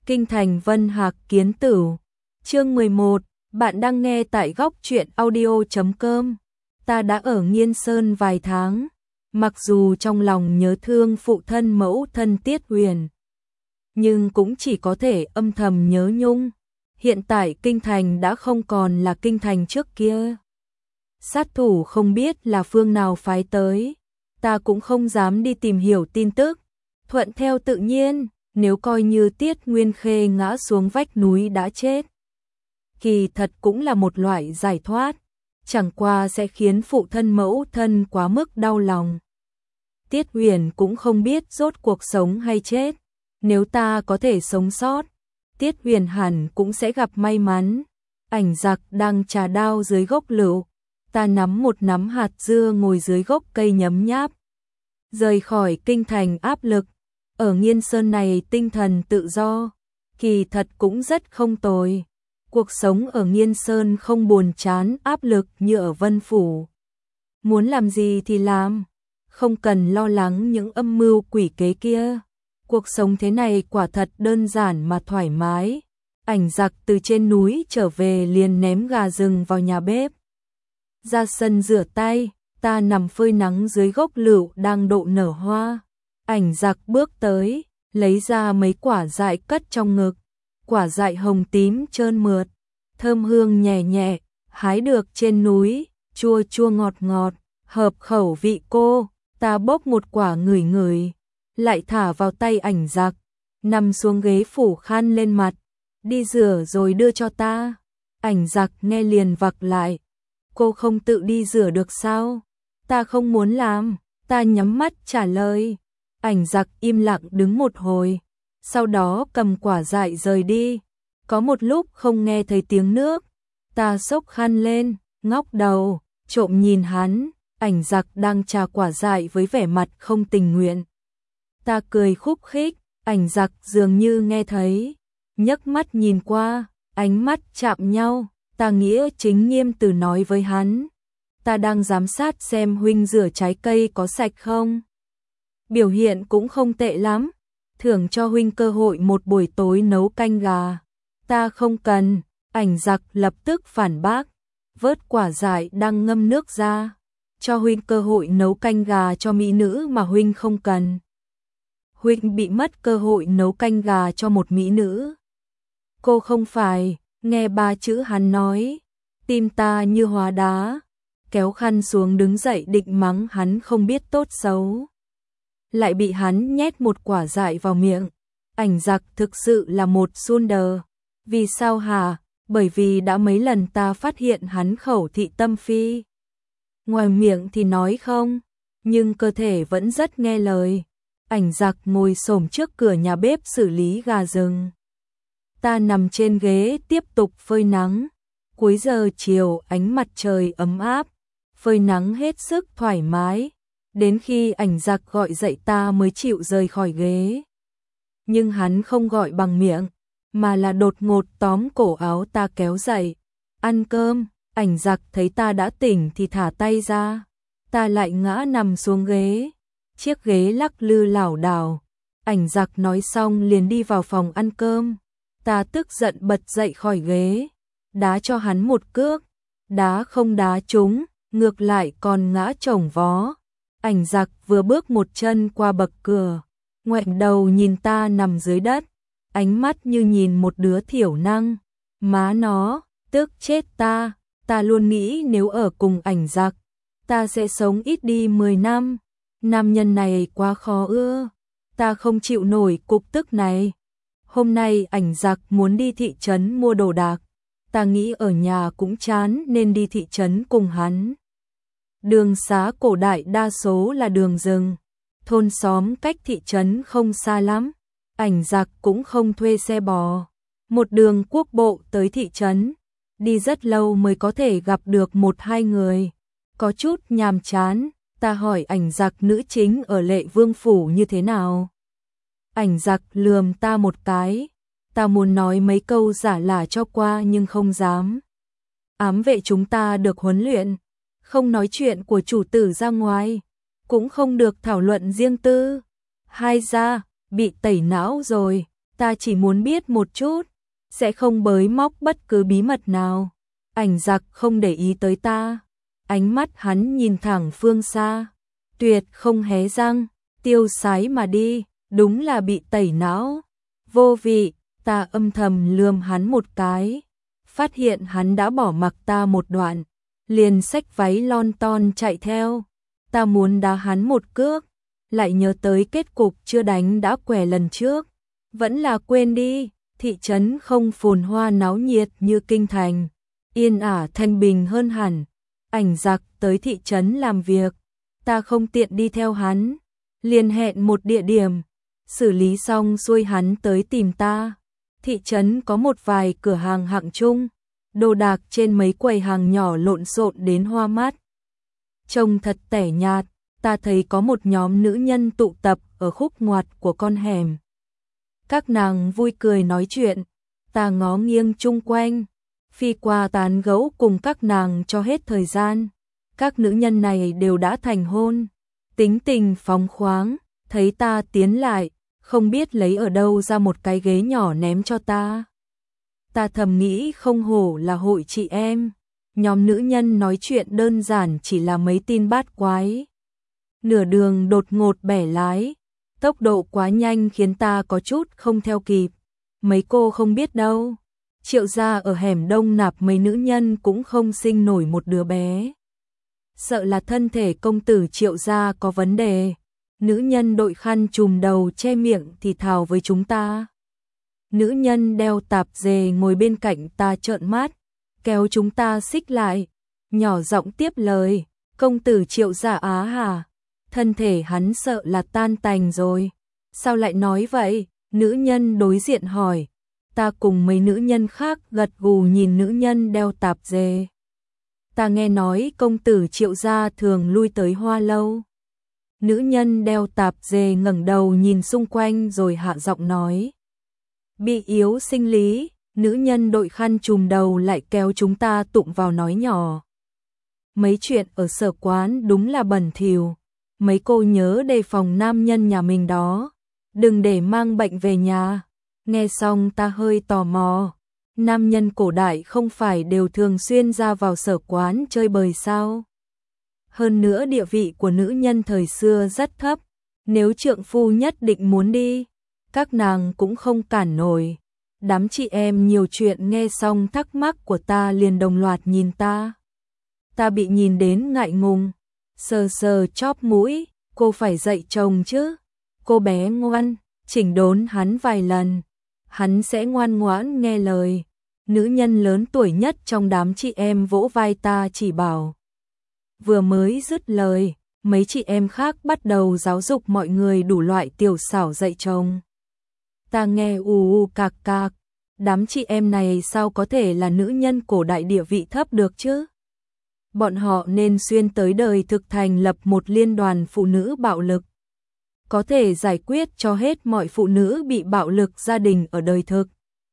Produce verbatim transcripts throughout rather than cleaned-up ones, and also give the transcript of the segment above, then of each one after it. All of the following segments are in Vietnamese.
Kinh thành Vân Hạc Kiến Tửu. Chương mười một, bạn đang nghe tại góc truyện audio chấm com. Ta đã ở Nghiên Sơn vài tháng, mặc dù trong lòng nhớ thương phụ thân mẫu thân Tiết Huyền, nhưng cũng chỉ có thể âm thầm nhớ nhung. Hiện tại kinh thành đã không còn là kinh thành trước kia. Sát thủ không biết là phương nào phái tới, ta cũng không dám đi tìm hiểu tin tức. Thuận theo tự nhiên, nếu coi như Tiết Nguyên Khê ngã xuống vách núi đã chết, kỳ thật cũng là một loại giải thoát, chẳng qua sẽ khiến phụ thân mẫu thân quá mức đau lòng. Tiết Huyền cũng không biết rốt cuộc sống hay chết, nếu ta có thể sống sót, Tiết Huyền hẳn cũng sẽ gặp may mắn. Ảnh Giặc đang trà đao dưới gốc lựu, ta nắm một nắm hạt dưa ngồi dưới gốc cây nhấm nháp. Rời khỏi kinh thành áp lực, ở Nghiên Sơn này tinh thần tự do, kỳ thật cũng rất không tồi. Cuộc sống ở Nghiên Sơn không buồn chán áp lực như ở Vân Phủ. Muốn làm gì thì làm, không cần lo lắng những âm mưu quỷ kế kia. Cuộc sống thế này quả thật đơn giản mà thoải mái. Ảnh Giặc từ trên núi trở về liền ném gà rừng vào nhà bếp. Ra sân rửa tay, ta nằm phơi nắng dưới gốc lựu đang độ nở hoa. Ảnh Giặc bước tới, lấy ra mấy quả dại cất trong ngực. Quả dại hồng tím trơn mượt, thơm hương nhẹ nhẹ, hái được trên núi, chua chua ngọt ngọt, hợp khẩu vị cô. Ta bốc một quả ngửi ngửi, lại thả vào tay Ảnh Giặc, nằm xuống ghế phủ khăn lên mặt, đi rửa rồi đưa cho ta. Ảnh Giặc nghe liền vặc lại, cô không tự đi rửa được sao? Ta không muốn làm, ta nhắm mắt trả lời. Ảnh Giặc im lặng đứng một hồi, sau đó cầm quả dại rời đi. Có một lúc không nghe thấy tiếng nước, ta xốc khăn lên, ngóc đầu, trộm nhìn hắn. Ảnh Giặc đang trà quả dại với vẻ mặt không tình nguyện. Ta cười khúc khích, Ảnh Giặc dường như nghe thấy, nhấc mắt nhìn qua, ánh mắt chạm nhau. Ta nghĩa chính nghiêm từ nói với hắn, ta đang giám sát xem huynh rửa trái cây có sạch không. Biểu hiện cũng không tệ lắm, thưởng cho huynh cơ hội một buổi tối nấu canh gà. Ta không cần. Ảnh Giặc lập tức phản bác, vớt quả dại đang ngâm nước ra, cho huynh cơ hội nấu canh gà cho mỹ nữ mà huynh không cần. Huynh bị mất cơ hội nấu canh gà cho một mỹ nữ. Cô không phải. Nghe ba chữ hắn nói, tim ta như hóa đá, kéo khăn xuống đứng dậy định mắng hắn không biết tốt xấu. Lại bị hắn nhét một quả dại vào miệng. Ảnh Giặc thực sự là một suôn đờ. Vì sao hả? Bởi vì đã mấy lần ta phát hiện hắn khẩu thị tâm phi. Ngoài miệng thì nói không, nhưng cơ thể vẫn rất nghe lời. Ảnh Giặc ngồi xổm trước cửa nhà bếp xử lý gà rừng. Ta nằm trên ghế tiếp tục phơi nắng. Cuối giờ chiều ánh mặt trời ấm áp, phơi nắng hết sức thoải mái. Đến khi Ảnh Giặc gọi dậy ta mới chịu rời khỏi ghế. Nhưng hắn không gọi bằng miệng, mà là đột ngột tóm cổ áo ta kéo dậy. Ăn cơm. Ảnh Giặc thấy ta đã tỉnh thì thả tay ra. Ta lại ngã nằm xuống ghế. Chiếc ghế lắc lư lảo đảo. Ảnh Giặc nói xong liền đi vào phòng ăn cơm. Ta tức giận bật dậy khỏi ghế, đá cho hắn một cước, đá không đá trúng, ngược lại còn ngã chồng vó. Ảnh Giặc vừa bước một chân qua bậc cửa, ngoảnh đầu nhìn ta nằm dưới đất, ánh mắt như nhìn một đứa thiểu năng. Má nó, tức chết ta, ta luôn nghĩ nếu ở cùng Ảnh Giặc, ta sẽ sống ít đi mười năm. Nam nhân này quá khó ưa, ta không chịu nổi cục tức này. Hôm nay Ảnh Giặc muốn đi thị trấn mua đồ đạc, ta nghĩ ở nhà cũng chán nên đi thị trấn cùng hắn. Đường xá cổ đại đa số là đường rừng, thôn xóm cách thị trấn không xa lắm. Ảnh Giặc cũng không thuê xe bò, một đường quốc bộ tới thị trấn, đi rất lâu mới có thể gặp được một hai người. Có chút nhàm chán, ta hỏi Ảnh Giặc nữ chính ở Lệ Vương Phủ như thế nào. Ảnh Giặc lườm ta một cái, ta muốn nói mấy câu giả lả cho qua nhưng không dám. Ám vệ chúng ta được huấn luyện, không nói chuyện của chủ tử ra ngoài, cũng không được thảo luận riêng tư. Hai gia, bị tẩy não rồi, Ta chỉ muốn biết một chút, sẽ không bới móc bất cứ bí mật nào. Ảnh giặc không để ý tới ta, ánh mắt hắn nhìn thẳng phương xa, tuyệt không hé răng, tiêu sái mà đi, đúng là bị tẩy não. Vô vị, ta âm thầm lườm hắn một cái, phát hiện hắn đã bỏ mặc ta một đoạn, liền xách váy lon ton chạy theo. Ta muốn đá hắn một cước, lại nhớ tới kết cục chưa đánh đã què lần trước, vẫn là quên đi. Thị trấn không phồn hoa náo nhiệt như kinh thành, yên ả thanh bình hơn hẳn. Ảnh giặc tới thị trấn làm việc, ta không tiện đi theo hắn, liền hẹn một địa điểm, xử lý xong xuôi hắn tới tìm ta. Thị trấn có một vài cửa hàng hạng trung, đồ đạc trên mấy quầy hàng nhỏ lộn xộn đến hoa mắt, trông thật tẻ nhạt. Ta thấy có một nhóm nữ nhân tụ tập ở khúc ngoặt của con hẻm. Các nàng vui cười nói chuyện, ta ngó nghiêng chung quanh, phi qua tán gẫu cùng các nàng cho hết thời gian. Các nữ nhân này đều đã thành hôn, tính tình phóng khoáng, thấy ta tiến lại, không biết lấy ở đâu ra một cái ghế nhỏ ném cho ta. Ta thầm nghĩ không hổ là hội chị em, nhóm nữ nhân nói chuyện đơn giản chỉ là mấy tin bát quái. Nửa đường đột ngột bẻ lái, tốc độ quá nhanh khiến ta có chút không theo kịp. Mấy cô không biết đâu, Triệu gia ở hẻm đông nạp mấy nữ nhân cũng không sinh nổi một đứa bé. Sợ là thân thể công tử Triệu gia có vấn đề. Nữ nhân đội khăn trùm đầu che miệng thì thào với chúng ta. Nữ nhân đeo tạp dề ngồi bên cạnh ta trợn mắt, kéo chúng ta xích lại, nhỏ giọng tiếp lời, công tử Triệu gia á hả? Thân thể hắn sợ là tan tành rồi. Sao lại nói vậy? Nữ nhân đối diện hỏi. Ta cùng mấy nữ nhân khác gật gù nhìn nữ nhân đeo tạp dề. Ta nghe nói công tử Triệu gia thường lui tới Hoa Lâu. Nữ nhân đeo tạp dề ngẩng đầu nhìn xung quanh rồi hạ giọng nói. Bị yếu sinh lý, nữ nhân đội khăn trùm đầu lại kéo chúng ta tụng vào nói nhỏ. Mấy chuyện ở sở quán đúng là bẩn thỉu. Mấy cô nhớ đề phòng nam nhân nhà mình đó, đừng để mang bệnh về nhà. Nghe xong ta hơi tò mò, nam nhân cổ đại không phải đều thường xuyên ra vào sở quán chơi bời sao? Hơn nữa địa vị của nữ nhân thời xưa rất thấp, nếu trượng phu nhất định muốn đi, các nàng cũng không cản nổi. Đám chị em nhiều chuyện nghe xong thắc mắc của ta liền đồng loạt nhìn ta. Ta bị nhìn đến ngại ngùng, sờ sờ chóp mũi, cô phải dạy chồng chứ. Cô bé ngoan, chỉnh đốn hắn vài lần, hắn sẽ ngoan ngoãn nghe lời. Nữ nhân lớn tuổi nhất trong đám chị em vỗ vai ta chỉ bảo. Vừa mới dứt lời, mấy chị em khác bắt đầu giáo dục mọi người đủ loại tiểu xảo dạy chồng. Ta nghe ù ù cạc cạc, đám chị em này sao có thể là nữ nhân cổ đại địa vị thấp được chứ? Bọn họ nên xuyên tới đời thực thành lập một liên đoàn phụ nữ bạo lực, có thể giải quyết cho hết mọi phụ nữ bị bạo lực gia đình ở đời thực.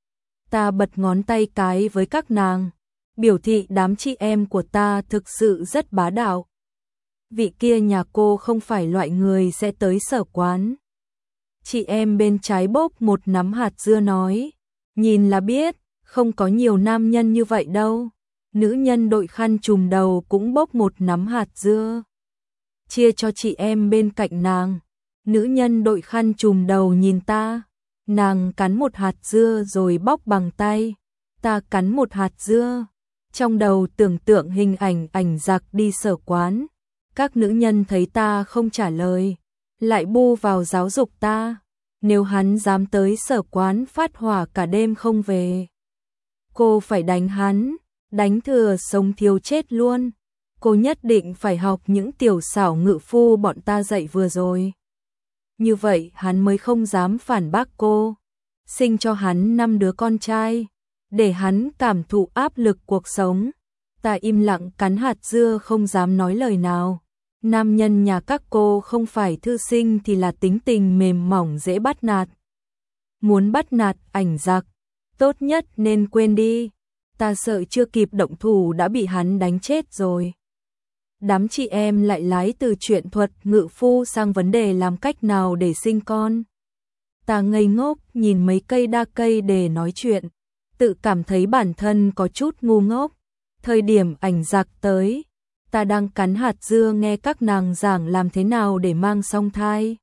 Ta bật ngón tay cái với các nàng, biểu thị đám chị em của ta thực sự rất bá đạo. Vị kia nhà cô không phải loại người sẽ tới sở quán. Chị em bên trái bốc một nắm hạt dưa nói, nhìn là biết, không có nhiều nam nhân như vậy đâu. Nữ nhân đội khăn trùm đầu cũng bốc một nắm hạt dưa, chia cho chị em bên cạnh nàng. Nữ nhân đội khăn trùm đầu nhìn ta, nàng cắn một hạt dưa rồi bóc bằng tay. Ta cắn một hạt dưa, trong đầu tưởng tượng hình ảnh ảnh giặc đi sở quán. Các nữ nhân thấy ta không trả lời, lại bu vào giáo dục ta. Nếu hắn dám tới sở quán phát hỏa cả đêm không về, cô phải đánh hắn, đánh thừa sống thiếu chết luôn. Cô nhất định phải học những tiểu xảo ngự phu bọn ta dạy vừa rồi. Như vậy hắn mới không dám phản bác cô. Sinh cho hắn năm đứa con trai, để hắn cảm thụ áp lực cuộc sống. Ta im lặng cắn hạt dưa không dám nói lời nào. Nam nhân nhà các cô không phải thư sinh thì là tính tình mềm mỏng dễ bắt nạt. Muốn bắt nạt ảnh giặc, tốt nhất nên quên đi. Ta sợ chưa kịp động thủ đã bị hắn đánh chết rồi. Đám chị em lại lái từ chuyện thuật ngự phu sang vấn đề làm cách nào để sinh con. Ta ngây ngốc nhìn mấy cây đa cây để nói chuyện, tự cảm thấy bản thân có chút ngu ngốc. Thời điểm ảnh giặc tới, ta đang cắn hạt dưa nghe các nàng giảng làm thế nào để mang song thai.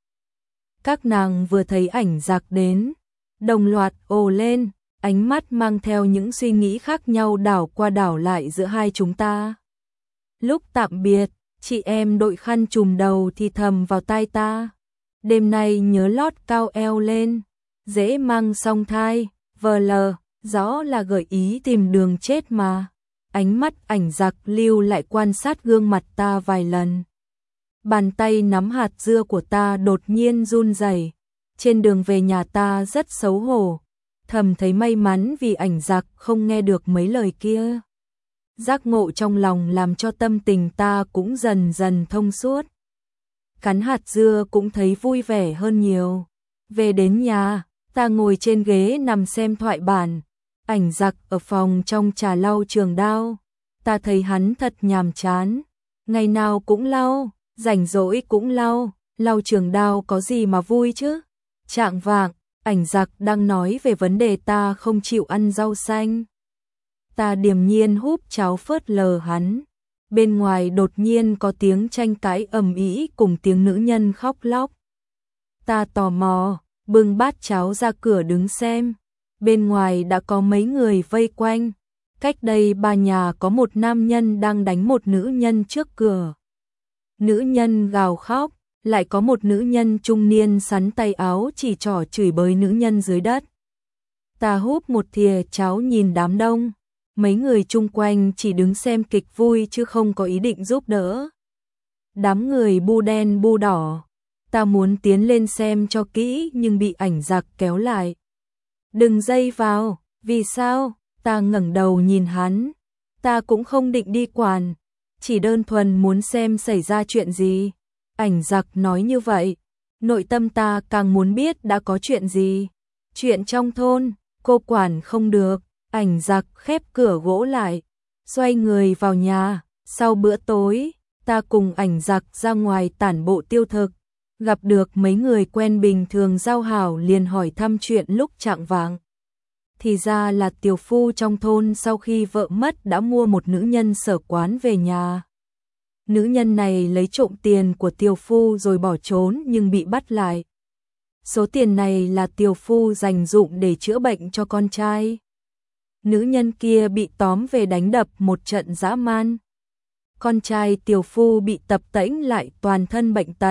Các nàng vừa thấy ảnh giặc đến, đồng loạt ồ lên, ánh mắt mang theo những suy nghĩ khác nhau đảo qua đảo lại giữa hai chúng ta. Lúc tạm biệt, chị em đội khăn trùm đầu thì thầm vào tai ta. Đêm nay nhớ lót cao eo lên, dễ mang song thai, vờ lờ, rõ là gợi ý tìm đường chết mà. Ánh mắt ảnh giặc lưu lại quan sát gương mặt ta vài lần. Bàn tay nắm hạt dưa của ta đột nhiên run rẩy. Trên đường về nhà ta rất xấu hổ, thầm thấy may mắn vì ảnh giặc không nghe được mấy lời kia. Giác ngộ trong lòng làm cho tâm tình ta cũng dần dần thông suốt. Cắn hạt dưa cũng thấy vui vẻ hơn nhiều. Về đến nhà, ta ngồi trên ghế nằm xem thoại bản. Ảnh giặc ở phòng trong trà lau trường đao. Ta thấy hắn thật nhàm chán. Ngày nào cũng lau, rảnh rỗi cũng lau. Lau trường đao có gì mà vui chứ? Trạng vạng, ảnh giặc đang nói về vấn đề ta không chịu ăn rau xanh. Ta điềm nhiên húp cháo phớt lờ hắn. Bên ngoài đột nhiên có tiếng tranh cãi ầm ĩ cùng tiếng nữ nhân khóc lóc. Ta tò mò, bưng bát cháo ra cửa đứng xem. Bên ngoài đã có mấy người vây quanh. Cách đây ba nhà có một nam nhân đang đánh một nữ nhân trước cửa. Nữ nhân gào khóc, lại có một nữ nhân trung niên sắn tay áo chỉ trỏ chửi bới nữ nhân dưới đất. Ta húp một thìa cháo nhìn đám đông. Mấy người chung quanh chỉ đứng xem kịch vui chứ không có ý định giúp đỡ. Đám người bu đen bu đỏ. Ta muốn tiến lên xem cho kỹ nhưng bị ảnh giặc kéo lại. Đừng dây vào, vì sao? Ta ngẩng đầu nhìn hắn. Ta cũng không định đi quản, chỉ đơn thuần muốn xem xảy ra chuyện gì. Ảnh giặc nói như vậy, nội tâm ta càng muốn biết đã có chuyện gì. Chuyện trong thôn, cô quản không được. Ảnh giặc khép cửa gỗ lại, xoay người vào nhà. Sau bữa tối, ta cùng ảnh giặc ra ngoài tản bộ tiêu thực, gặp được mấy người quen bình thường giao hảo liền hỏi thăm chuyện lúc trạng vạng. Thì ra là tiểu phu trong thôn sau khi vợ mất đã mua một nữ nhân sở quán về nhà. Nữ nhân này lấy trộm tiền của tiểu phu rồi bỏ trốn nhưng bị bắt lại. Số tiền này là tiểu phu dành dụm để chữa bệnh cho con trai. Nữ nhân kia bị tóm về đánh đập một trận dã man. Con trai tiểu phu bị tập tễnh lại toàn thân bệnh tật.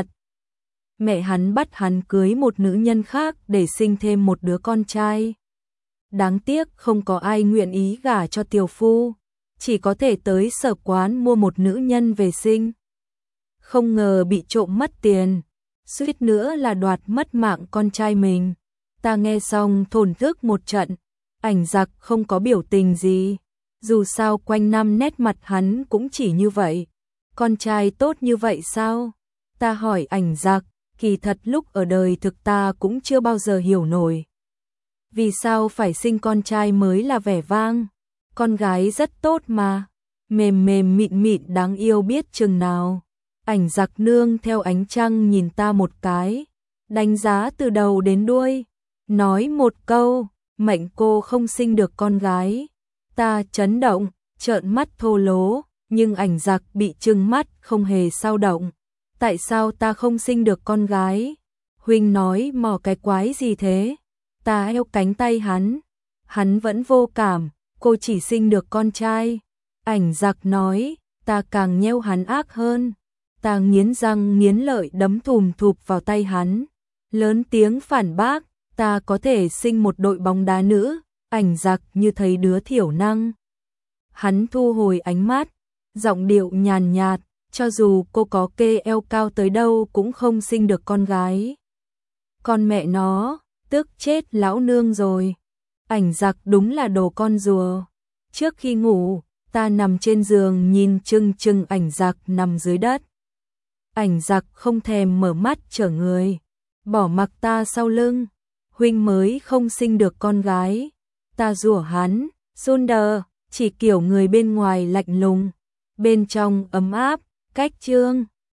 Mẹ hắn bắt hắn cưới một nữ nhân khác để sinh thêm một đứa con trai. Đáng tiếc không có ai nguyện ý gả cho tiểu phu, chỉ có thể tới sở quán mua một nữ nhân về sinh. Không ngờ bị trộm mất tiền, suýt nữa là đoạt mất mạng con trai mình. Ta nghe xong thổn thức một trận. Ảnh giặc không có biểu tình gì, dù sao quanh năm nét mặt hắn cũng chỉ như vậy. Con trai tốt như vậy sao? Ta hỏi ảnh giặc, kỳ thật lúc ở đời thực ta cũng chưa bao giờ hiểu nổi. Vì sao phải sinh con trai mới là vẻ vang? Con gái rất tốt mà, mềm mềm mịn mịn đáng yêu biết chừng nào. Ảnh giặc nương theo ánh trăng nhìn ta một cái, đánh giá từ đầu đến đuôi, nói một câu. Mệnh cô không sinh được con gái. Ta chấn động, trợn mắt thô lố, nhưng ảnh giặc bị trừng mắt không hề sao động. Tại sao ta không sinh được con gái? Huynh nói mò cái quái gì thế? Ta eo cánh tay hắn. Hắn vẫn vô cảm, cô chỉ sinh được con trai. Ảnh giặc nói, ta càng nheo hắn ác hơn. Ta nghiến răng nghiến lợi đấm thùm thụp vào tay hắn. Lớn tiếng phản bác. Ta có thể sinh một đội bóng đá nữ. Ảnh giặc như thấy đứa thiểu năng. Hắn thu hồi ánh mắt, giọng điệu nhàn nhạt, cho dù cô có kê eo cao tới đâu cũng không sinh được con gái. Con mẹ nó, tức chết lão nương rồi. Ảnh giặc đúng là đồ con rùa. Trước khi ngủ, ta nằm trên giường nhìn chừng chừng ảnh giặc nằm dưới đất. Ảnh giặc không thèm mở mắt trở người, bỏ mặc ta sau lưng. Huynh mới không sinh được con gái. Ta rủa hắn, Sunder, chỉ kiểu người bên ngoài lạnh lùng, bên trong ấm áp, cách trương.